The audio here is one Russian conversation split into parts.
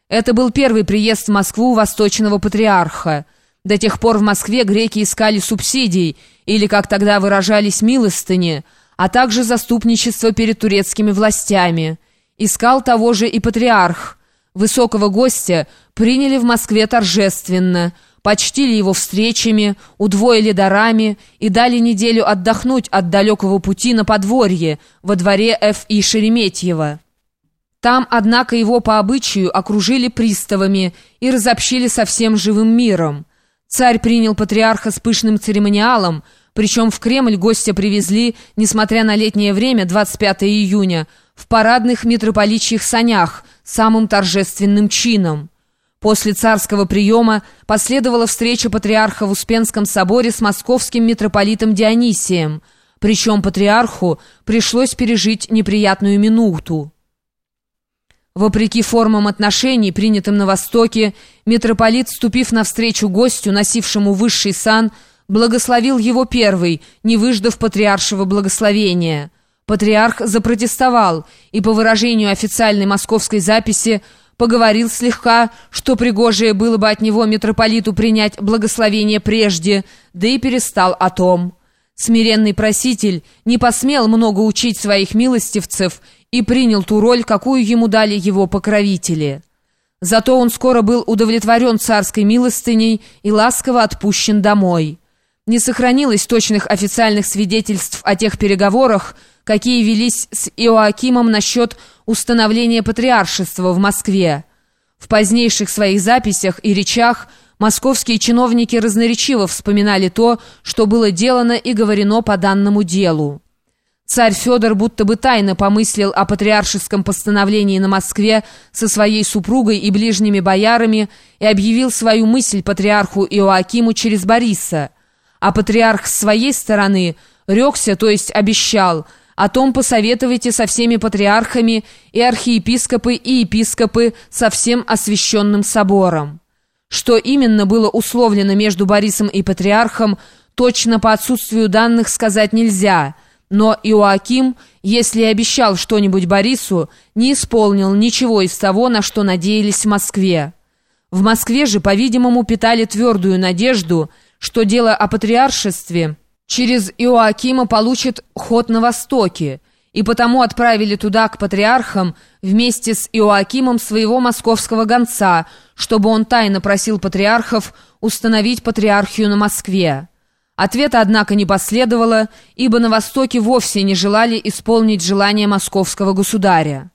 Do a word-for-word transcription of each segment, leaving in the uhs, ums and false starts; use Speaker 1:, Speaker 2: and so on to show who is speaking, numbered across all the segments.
Speaker 1: Это был первый приезд в Москву восточного патриарха. До тех пор в Москве греки искали субсидий, или, как тогда выражались, милостыни, а также заступничество перед турецкими властями. Искал того же и патриарх. Высокого гостя приняли в Москве торжественно, почтили его встречами, удвоили дарами и дали неделю отдохнуть от далекого пути на подворье во дворе Ф И Шереметьева. Там, однако, его по обычаю окружили приставами и разобщили со всем живым миром. Царь принял патриарха с пышным церемониалом, причем в Кремль гостя привезли, несмотря на летнее время, двадцать пятого июня, в парадных митрополичьих санях, самым торжественным чином. После царского приема последовала встреча патриарха в Успенском соборе с московским митрополитом Дионисием, причем патриарху пришлось пережить неприятную минуту. Вопреки формам отношений, принятым на Востоке, митрополит, вступив навстречу гостю, носившему высший сан, благословил его первый, не выждав патриаршего благословения. Патриарх запротестовал и, по выражению официальной московской записи, поговорил слегка, что пригожее было бы от него митрополиту принять благословение прежде, да и перестал о том. Смиренный проситель не посмел много учить своих милостивцев и принял ту роль, какую ему дали его покровители. Зато он скоро был удовлетворен царской милостыней и ласково отпущен домой. Не сохранилось точных официальных свидетельств о тех переговорах, какие велись с Иоакимом насчет установления патриаршества в Москве. В позднейших своих записях и речах московские чиновники разноречиво вспоминали то, что было делано и говорено по данному делу. Царь Федор будто бы тайно помыслил о патриаршеском постановлении на Москве со своей супругой и ближними боярами и объявил свою мысль патриарху Иоакиму через Бориса. А патриарх с своей стороны рекся, то есть обещал: «О том посоветуйте со всеми патриархами и архиепископы и епископы со всем освященным собором». Что именно было условлено между Борисом и патриархом, точно по отсутствию данных сказать нельзя, но Иоаким, если и обещал что-нибудь Борису, не исполнил ничего из того, на что надеялись в Москве. В Москве же, по-видимому, питали твердую надежду, что дело о патриаршестве через Иоакима получит ход на Востоке, и потому отправили туда к патриархам вместе с Иоакимом своего московского гонца, чтобы он тайно просил патриархов установить патриархию на Москве. Ответа, однако, не последовало, ибо на Востоке вовсе не желали исполнить желание московского государя.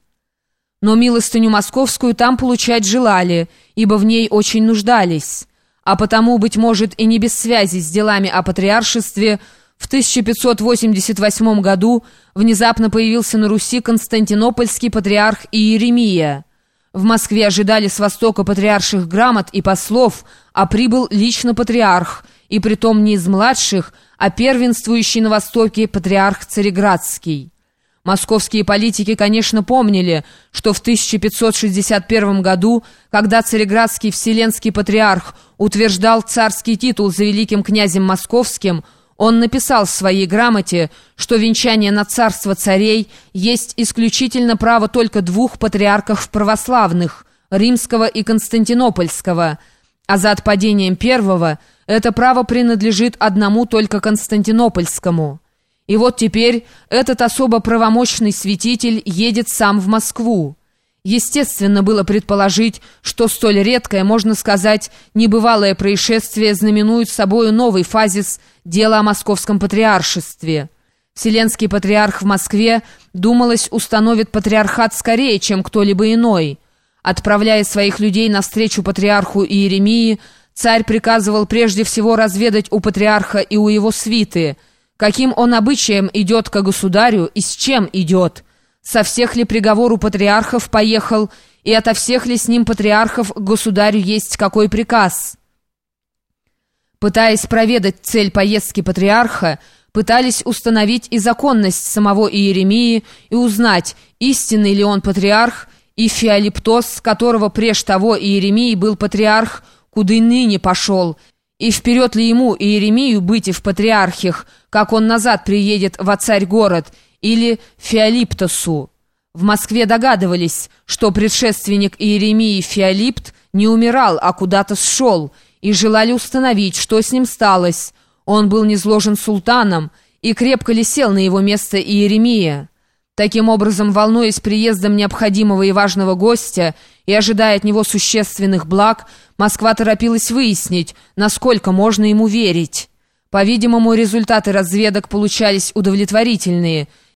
Speaker 1: Но милостыню московскую там получать желали, ибо в ней очень нуждались. А потому, быть может, и не без связи с делами о патриаршестве, в тысяча пятьсот восемьдесят восьмом году внезапно появился на Руси константинопольский патриарх Иеремия. В Москве ожидали с востока патриарших грамот и послов, а прибыл лично патриарх, и притом не из младших, а первенствующий на Востоке патриарх Цареградский. Московские политики, конечно, помнили, что в тысяча пятьсот шестьдесят первом году, когда Цареградский вселенский патриарх утверждал царский титул за великим князем московским, он написал в своей грамоте, что венчание на царство царей есть исключительно право только двух патриархов православных, римского и константинопольского, а за отпадением первого это право принадлежит одному только константинопольскому. И вот теперь этот особо правомощный святитель едет сам в Москву. Естественно было предположить, что столь редкое, можно сказать, небывалое происшествие знаменует собою новый фазис дела о московском патриаршестве. Вселенский патриарх в Москве, думалось, установит патриархат скорее, чем кто-либо иной. Отправляя своих людей навстречу патриарху Иеремии, царь приказывал прежде всего разведать у патриарха и у его свиты, каким он обычаем идет ко государю и с чем идет, со всех ли приговору патриархов поехал, и ото всех ли с ним патриархов к государю есть какой приказ. Пытаясь проведать цель поездки патриарха, пытались установить и законность самого Иеремии и узнать, истинный ли он патриарх, и Феолиптос, которого преж того Иеремии был патриарх, куда ныне пошел, и вперед ли ему Иеремию быть и в патриархих, как он назад приедет во царь-город, или Феолиптосу. В Москве догадывались, что предшественник Иеремии Феолипт не умирал, а куда-то сшел, и желали установить, что с ним сталось. Он был низложен султаном, и крепко ли сел на его место Иеремия. Таким образом, волнуясь приездом необходимого и важного гостя и ожидая от него существенных благ, Москва торопилась выяснить, насколько можно ему верить. По-видимому, результаты разведок получались удовлетворительные –